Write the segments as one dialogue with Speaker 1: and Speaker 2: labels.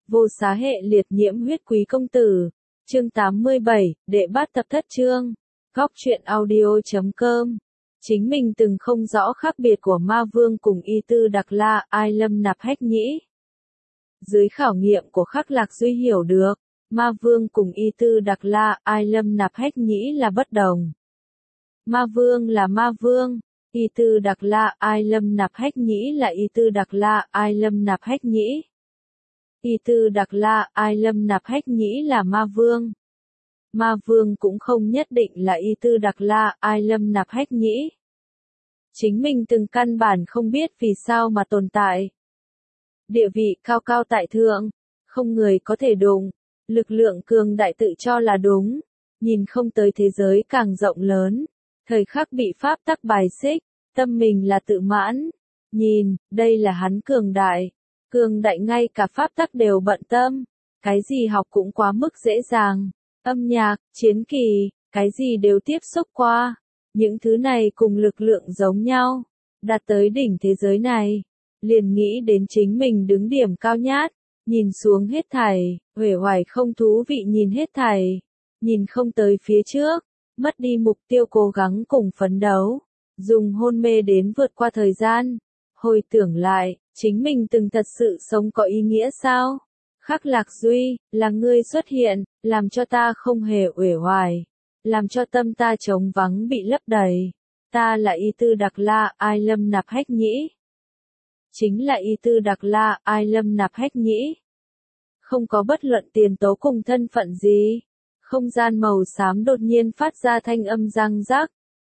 Speaker 1: Vô Xá hệ liệt nhiễm huyết quý công tử. Chương 87, đệ bát tập thất chương. Góc truyện audio.com. Chính mình từng không rõ khác biệt của ma vương cùng y tư Đặc La, Ai Lâm Nạp Hách Nhĩ. Dưới khảo nghiệm của Khắc Lạc Duy hiểu được, ma vương cùng y tư Đặc La, Ai Lâm Nạp Hách Nhĩ là bất đồng. Ma vương là ma vương, y tư Đặc La, Ai Lâm Nạp Hách Nhĩ là y tư Đặc La, Ai Lâm Nạp Hách Nhĩ. Y tư Đặc La, Ai Lâm Nạp Hách Nhĩ là ma vương. Ma vương cũng không nhất định là y tư Đặc La, Ai Lâm Nạp Hách Nhĩ. Chính mình từng căn bản không biết vì sao mà tồn tại. Địa vị cao cao tại thượng, không người có thể đụng, lực lượng cường đại tự cho là đúng, nhìn không tới thế giới càng rộng lớn, thời khắc bị pháp tắc bài xích, tâm mình là tự mãn, nhìn, đây là hắn cường đại ngay cả pháp tắc đều bận tâm, cái gì học cũng quá mức dễ dàng, âm nhạc, chiến kỳ, cái gì đều tiếp xúc qua, những thứ này cùng lực lượng giống nhau, đạt tới đỉnh thế giới này, liền nghĩ đến chính mình đứng điểm cao nhát, nhìn xuống hết thảy, uể oải không thú vị nhìn hết thảy, nhìn không tới phía trước, mất đi mục tiêu cố gắng cùng phấn đấu, dùng hôn mê đến vượt qua thời gian, hồi tưởng lại, chính mình từng thật sự sống có ý nghĩa sao? Khắc Lạc Duy, là ngươi xuất hiện, làm cho ta không hề uể oải, làm cho tâm ta trống vắng bị lấp đầy. Ta là y tư Đặc La, Ai Lâm Nạp Hách Nhĩ. Chính là y tư Đặc La, Ai Lâm Nạp Hách Nhĩ. Không có bất luận tiền tố cùng thân phận gì. Không gian màu xám đột nhiên phát ra thanh âm răng rắc.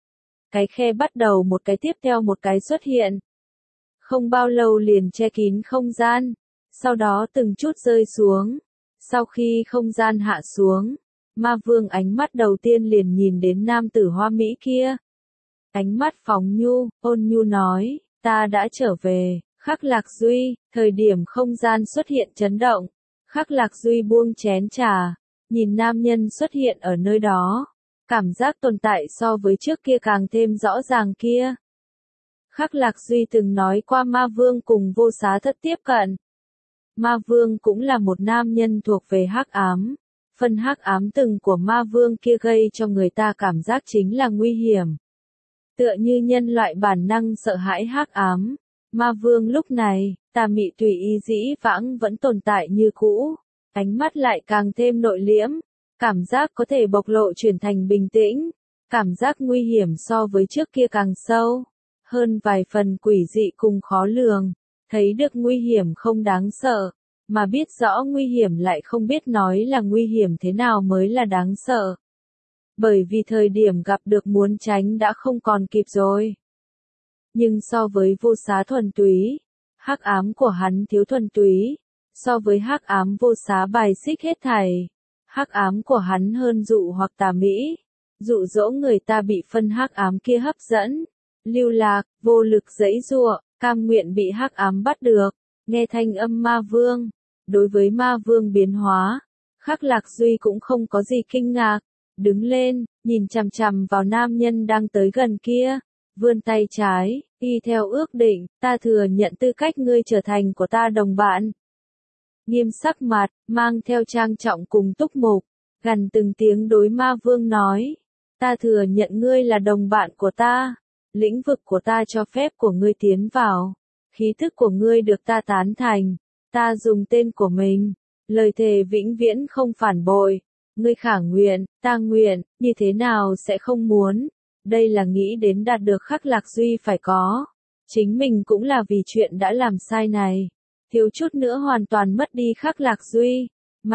Speaker 1: Cái khe bắt đầu một cái tiếp theo một cái xuất hiện. Không bao lâu liền che kín không gian, sau đó từng chút rơi xuống. Sau khi không gian hạ xuống, ma vương ánh mắt đầu tiên liền nhìn đến nam tử hoa mỹ kia. Ánh mắt phóng nhu, ôn nhu nói, ta đã trở về, Khắc Lạc Duy, thời điểm không gian xuất hiện chấn động. Khắc Lạc Duy buông chén trà, nhìn nam nhân xuất hiện ở nơi đó. Cảm giác tồn tại so với trước kia càng thêm rõ ràng kia. Khắc Lạc Duy từng nói qua ma vương cùng Vô Xá thất tiếp cận. Ma vương cũng là một nam nhân thuộc về hắc ám. Phần hắc ám từng của ma vương kia gây cho người ta cảm giác chính là nguy hiểm. Tựa như nhân loại bản năng sợ hãi hắc ám. Ma vương lúc này, tà mị tùy ý dĩ vãng vẫn tồn tại như cũ. Ánh mắt lại càng thêm nội liễm. Cảm giác có thể bộc lộ chuyển thành bình tĩnh. Cảm giác nguy hiểm so với trước kia càng sâu. Hơn vài phần quỷ dị cùng khó lường. Thấy được nguy hiểm không đáng sợ. Mà biết rõ nguy hiểm lại không biết nói là nguy hiểm thế nào mới là đáng sợ. Bởi vì thời điểm gặp được muốn tránh đã không còn kịp rồi. Nhưng so với Vô Xá thuần túy, hắc ám của hắn thiếu thuần túy. So với hắc ám Vô Xá bài xích hết thảy. Hắc ám của hắn hơn dụ hoặc tà mỹ. Dụ dỗ người ta bị phân hắc ám kia hấp dẫn. Lưu lạc, vô lực giãy giụa, cam nguyện bị hắc ám bắt được. Nghe thanh âm ma vương. Đối với ma vương biến hóa, Khắc Lạc Duy cũng không có gì kinh ngạc. Đứng lên, nhìn chằm chằm vào nam nhân đang tới gần kia. Vươn tay trái, y theo ước định, ta thừa nhận tư cách ngươi trở thành của ta đồng bạn. Nghiêm sắc mặt, mang theo trang trọng cùng túc mục, gần từng tiếng đối ma vương nói. Ta thừa nhận ngươi là đồng bạn của ta. Lĩnh vực của ta cho phép của ngươi tiến vào. Khí thức của ngươi được ta tán thành. Ta dùng tên của mình. Lời thề vĩnh viễn không phản bội. Ngươi khả nguyện, ta nguyện, như thế nào sẽ không muốn. Đây là nghĩ đến đạt được Khắc Lạc Duy phải có. Chính mình cũng là vì chuyện đã làm sai này. Thiếu chút nữa hoàn toàn mất đi Khắc Lạc Duy.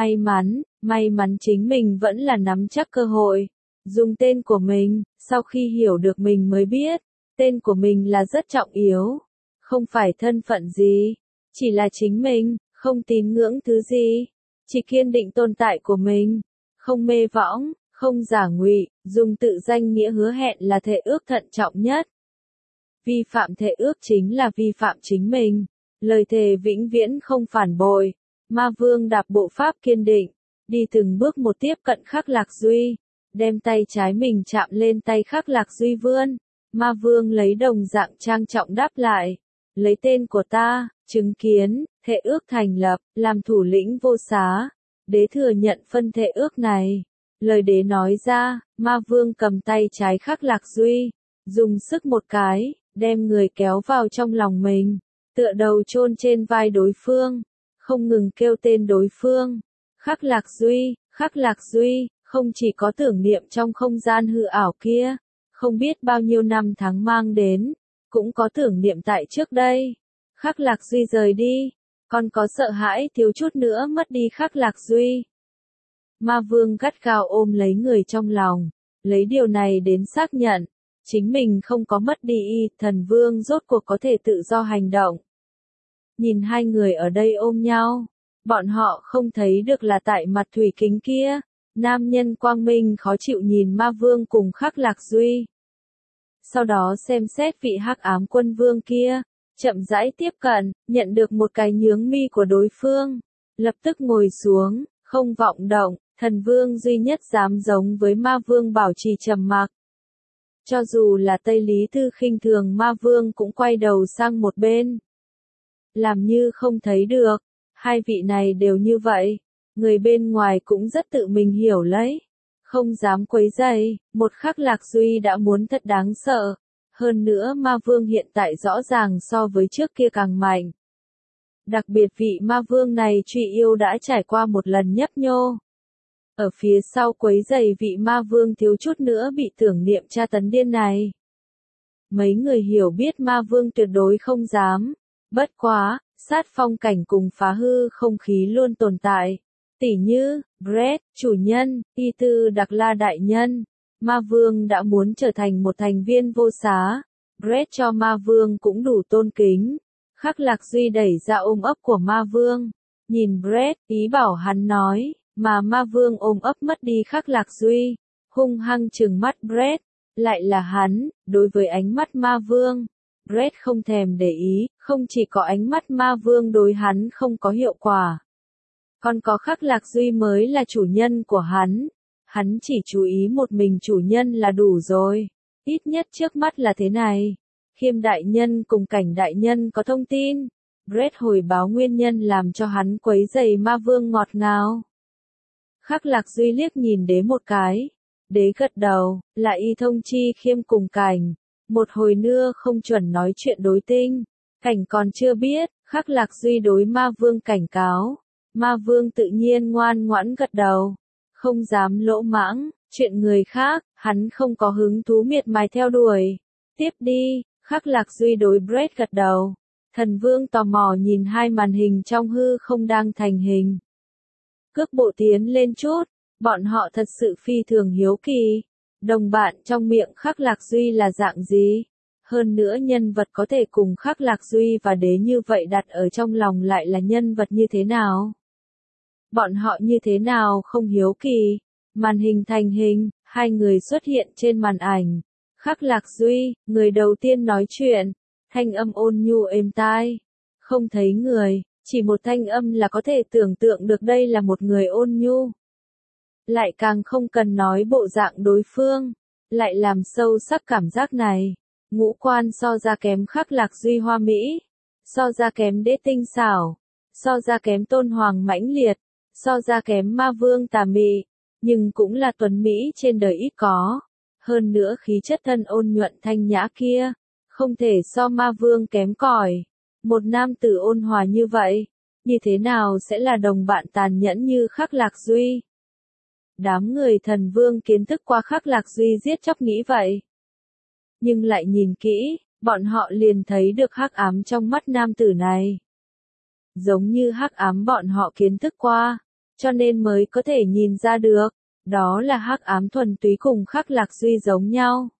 Speaker 1: May mắn chính mình vẫn là nắm chắc cơ hội. Dùng tên của mình, sau khi hiểu được mình mới biết. Tên của mình là rất trọng yếu. Không phải thân phận gì. Chỉ là chính mình, không tín ngưỡng thứ gì. Chỉ kiên định tồn tại của mình. Không mê võng, không giả ngụy, dùng tự danh nghĩa hứa hẹn là thệ ước thận trọng nhất. Vi phạm thệ ước chính là vi phạm chính mình. Lời thề vĩnh viễn không phản bội. Ma vương đạp bộ pháp kiên định. Đi từng bước một tiếp cận Khắc Lạc Duy. Đem tay trái mình chạm lên tay Khắc Lạc Duy vươn. Ma vương lấy đồng dạng trang trọng đáp lại. Lấy tên của ta, Chứng kiến, thệ ước thành lập, làm thủ lĩnh vô xá. Đế thừa nhận phân thệ ước này. Lời đế nói ra, ma vương cầm tay trái Khắc Lạc Duy, dùng sức một cái, đem người kéo vào trong lòng mình, tựa đầu chôn trên vai đối phương, không ngừng kêu tên đối phương. Khắc Lạc Duy, không chỉ có tưởng niệm trong không gian hư ảo kia, không biết bao nhiêu năm tháng mang đến, cũng có tưởng niệm tại trước đây. Khắc Lạc Duy rời đi, còn có sợ hãi thiếu chút nữa mất đi Khắc Lạc Duy. Ma vương gắt gao ôm lấy người trong lòng, lấy điều này đến xác nhận, chính mình không có mất đi y, thần vương rốt cuộc có thể tự do hành động. Nhìn hai người ở đây ôm nhau, bọn họ không thấy được là tại mặt thủy kính kia, nam nhân quang minh khó chịu nhìn ma vương cùng Khắc Lạc Duy. Sau đó xem xét vị hắc ám quân vương kia, chậm rãi tiếp cận, nhận được một cái nhướng mi của đối phương, lập tức ngồi xuống, không vọng động, thần vương duy nhất dám giống với ma vương bảo trì trầm mặc. Cho dù là Tây Lý Thư khinh thường ma vương cũng quay đầu sang một bên. Làm như không thấy được, hai vị này đều như vậy, người bên ngoài cũng rất tự mình hiểu lấy, không dám quấy rầy. Một Khắc Lạc Duy đã muốn thật đáng sợ, hơn nữa ma vương hiện tại rõ ràng so với trước kia càng mạnh. Đặc biệt vị ma vương này truy yêu đã trải qua một lần nhấp nhô. Ở phía sau quấy rầy vị ma vương thiếu chút nữa bị tưởng niệm tra tấn điên này. Mấy người hiểu biết ma vương tuyệt đối không dám. Bất quá, sát phong cảnh cùng phá hư không khí luôn tồn tại. Tỉ như, Brett, chủ nhân, y tư Đặc La đại nhân. Ma vương đã muốn trở thành một thành viên vô xá. Brett cho ma vương cũng đủ tôn kính. Khắc Lạc Duy đẩy ra ôm ấp của ma vương. Nhìn Brett, ý bảo hắn nói, mà ma vương ôm ấp mất đi Khắc Lạc Duy. Hung hăng trừng mắt Brett, lại là hắn, đối với ánh mắt ma vương. Brett không thèm để ý, không chỉ có ánh mắt ma vương đối hắn không có hiệu quả. Còn có Khắc Lạc Duy mới là chủ nhân của hắn. Hắn chỉ chú ý một mình chủ nhân là đủ rồi. Ít nhất trước mắt là thế này. Khiêm đại nhân cùng Cảnh đại nhân có thông tin. Brett hồi báo nguyên nhân làm cho hắn quấy rầy ma vương ngọt ngào. Khắc Lạc Duy liếc nhìn đế một cái. Đế gật đầu, là y thông chi Khiêm cùng Cảnh. Một hồi nữa không chuẩn nói chuyện đối tinh. Cảnh còn chưa biết, Khắc Lạc Duy đối ma vương cảnh cáo. Ma vương tự nhiên ngoan ngoãn gật đầu. Không dám lỗ mãng, chuyện người khác, hắn không có hứng thú miệt mài theo đuổi. Tiếp đi, Khắc Lạc Duy đối Brett gật đầu. Thần vương tò mò nhìn hai màn hình trong hư không đang thành hình. Cước bộ tiến lên chút, bọn họ thật sự phi thường hiếu kỳ. Đồng bạn trong miệng Khắc Lạc Duy là dạng gì? Hơn nữa nhân vật có thể cùng Khắc Lạc Duy và đế như vậy đặt ở trong lòng lại là nhân vật như thế nào? Bọn họ như thế nào không hiếu kỳ? Màn hình thành hình, hai người xuất hiện trên màn ảnh. Khắc Lạc Duy, người đầu tiên nói chuyện, thanh âm ôn nhu êm tai. Không thấy người, chỉ một thanh âm là có thể tưởng tượng được đây là một người ôn nhu. Lại càng không cần nói bộ dạng đối phương, lại làm sâu sắc cảm giác này. Ngũ quan so ra kém Khắc Lạc Duy hoa mỹ, so ra kém đế tinh xảo, so ra kém tôn hoàng mãnh liệt, so ra kém ma vương tà mị, nhưng cũng là tuấn mỹ trên đời ít có. Hơn nữa khí chất thân ôn nhuận thanh nhã kia, không thể so ma vương kém cỏi. Một nam tử ôn hòa như vậy, như thế nào sẽ là đồng bạn tàn nhẫn như Khắc Lạc Duy? Đám người thần vương kiến thức qua Khắc Lạc Duy giết chóc nghĩ vậy. Nhưng lại nhìn kỹ, bọn họ liền thấy được hắc ám trong mắt nam tử này. Giống như hắc ám bọn họ kiến thức qua, cho nên mới có thể nhìn ra được, đó là hắc ám thuần túy cùng Khắc Lạc Duy giống nhau.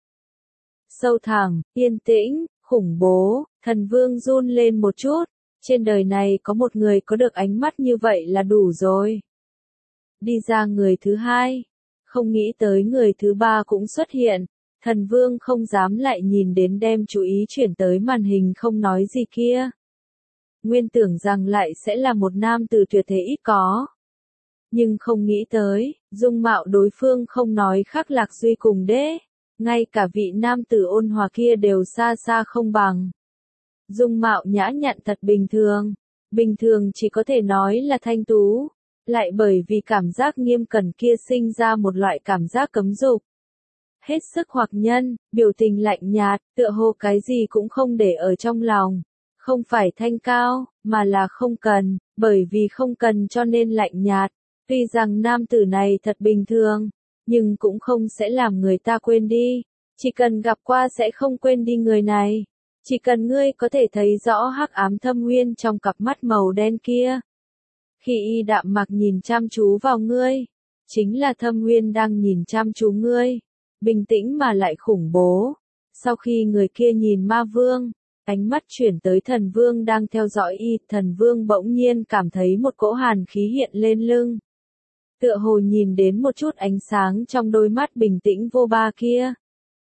Speaker 1: Sâu thẳm, yên tĩnh, khủng bố, thần vương run lên một chút, trên đời này có một người có được ánh mắt như vậy là đủ rồi. Đi ra người thứ hai, không nghĩ tới người thứ ba cũng xuất hiện, thần vương không dám lại nhìn đến đem chú ý chuyển tới màn hình không nói gì kia. Nguyên tưởng rằng lại sẽ là một nam tử tuyệt thế ít có. Nhưng không nghĩ tới, dung mạo đối phương không nói Khắc Lạc Duy cùng đế, ngay cả vị nam tử ôn hòa kia đều xa xa không bằng. dung mạo nhã nhặn thật bình thường chỉ có thể nói là thanh tú, lại bởi vì cảm giác nghiêm cẩn kia sinh ra một loại cảm giác cấm dục. Hết sức hoặc nhân, biểu tình lạnh nhạt, tựa hồ cái gì cũng không để ở trong lòng. Không phải thanh cao, mà là không cần, bởi vì không cần cho nên lạnh nhạt. Tuy rằng nam tử này thật bình thường, nhưng cũng không sẽ làm người ta quên đi. Chỉ cần gặp qua sẽ không quên đi người này. Chỉ cần ngươi có thể thấy rõ hắc ám thâm uyên trong cặp mắt màu đen kia. Khi y đạm mặc nhìn chăm chú vào ngươi, chính là thâm uyên đang nhìn chăm chú ngươi. Bình tĩnh mà lại khủng bố. Sau khi người kia nhìn ma vương, ánh mắt chuyển tới thần vương đang theo dõi y, thần vương bỗng nhiên cảm thấy một cỗ hàn khí hiện lên lưng. Tựa hồ nhìn đến một chút ánh sáng trong đôi mắt bình tĩnh vô ba kia.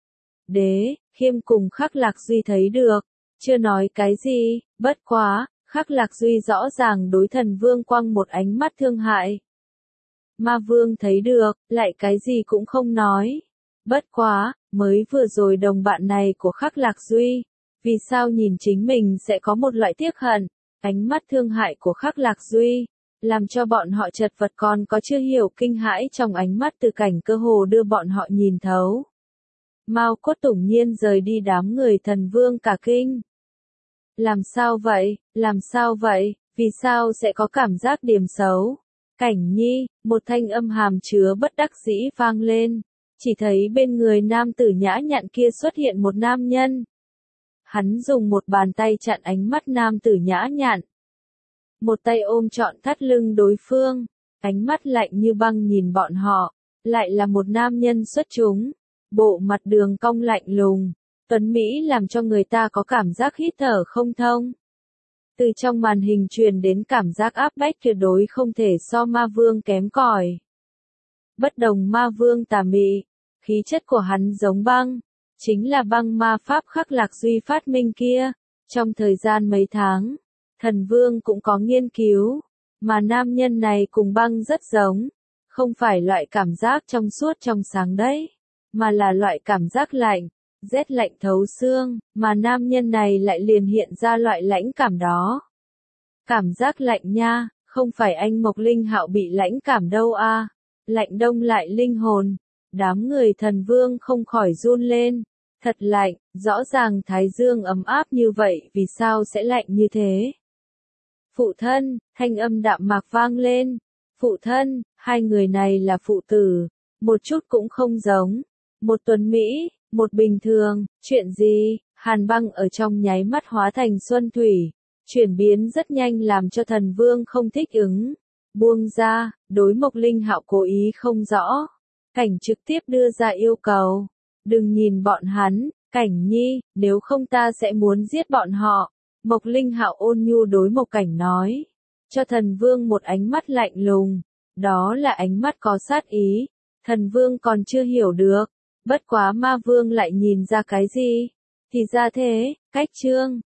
Speaker 1: Đế, Khiêm cùng Khắc Lạc Duy thấy được, chưa nói cái gì, bất quá, Khắc Lạc Duy rõ ràng đối thần vương quăng một ánh mắt thương hại. Ma vương thấy được, lại cái gì cũng không nói. Bất quá, mới vừa rồi đồng bạn này của Khắc Lạc Duy, vì sao nhìn chính mình sẽ có một loại tiếc hận, ánh mắt thương hại của Khắc Lạc Duy, làm cho bọn họ chật vật còn có chưa hiểu kinh hãi trong ánh mắt từ cảnh cơ hồ đưa bọn họ nhìn thấu. Mao Cốt tủng nhiên rời đi đám người thần vương cả kinh. Làm sao vậy, vì sao sẽ có cảm giác điểm xấu? Cảnh Nhi, một thanh âm hàm chứa bất đắc dĩ vang lên. Chỉ thấy bên người nam tử nhã nhặn kia xuất hiện một nam nhân. Hắn dùng một bàn tay chặn ánh mắt nam tử nhã nhặn. Một tay ôm trọn thắt lưng đối phương, ánh mắt lạnh như băng nhìn bọn họ, lại là một nam nhân xuất chúng. Bộ mặt đường cong lạnh lùng, tuấn Mỹ làm cho người ta có cảm giác hít thở không thông. Từ trong màn hình truyền đến cảm giác áp bách tuyệt đối không thể so ma vương kém cỏi. Bất đồng ma vương tà mị, khí chất của hắn giống băng, chính là băng ma pháp Khắc Lạc Duy phát minh kia. Trong thời gian mấy tháng, thần vương cũng có nghiên cứu, mà nam nhân này cùng băng rất giống, không phải loại cảm giác trong suốt trong sáng đấy, mà là loại cảm giác lạnh, rét lạnh thấu xương, mà nam nhân này lại liền hiện ra loại lãnh cảm đó. Cảm giác lạnh nha, không phải anh Mộc Linh Hạo bị lãnh cảm đâu a, lạnh đông lại linh hồn. Đám người thần vương không khỏi run lên, thật lạnh, rõ ràng thái dương ấm áp như vậy vì sao sẽ lạnh như thế. Phụ thân, thanh âm đạm mạc vang lên, phụ thân, hai người này là phụ tử, một chút cũng không giống, một tuấn Mỹ, một bình thường, chuyện gì, hàn băng ở trong nháy mắt hóa thành xuân thủy, chuyển biến rất nhanh làm cho thần vương không thích ứng, buông ra, đối Mộc Linh Hạo cố ý không rõ. Cảnh trực tiếp đưa ra yêu cầu, đừng nhìn bọn hắn, Cảnh Nhi, nếu không ta sẽ muốn giết bọn họ. Mộc Linh Hạo ôn nhu đối Mộc Cảnh nói, cho thần vương một ánh mắt lạnh lùng, đó là ánh mắt có sát ý, thần vương còn chưa hiểu được, bất quá ma vương lại nhìn ra cái gì, thì ra thế, cách chương.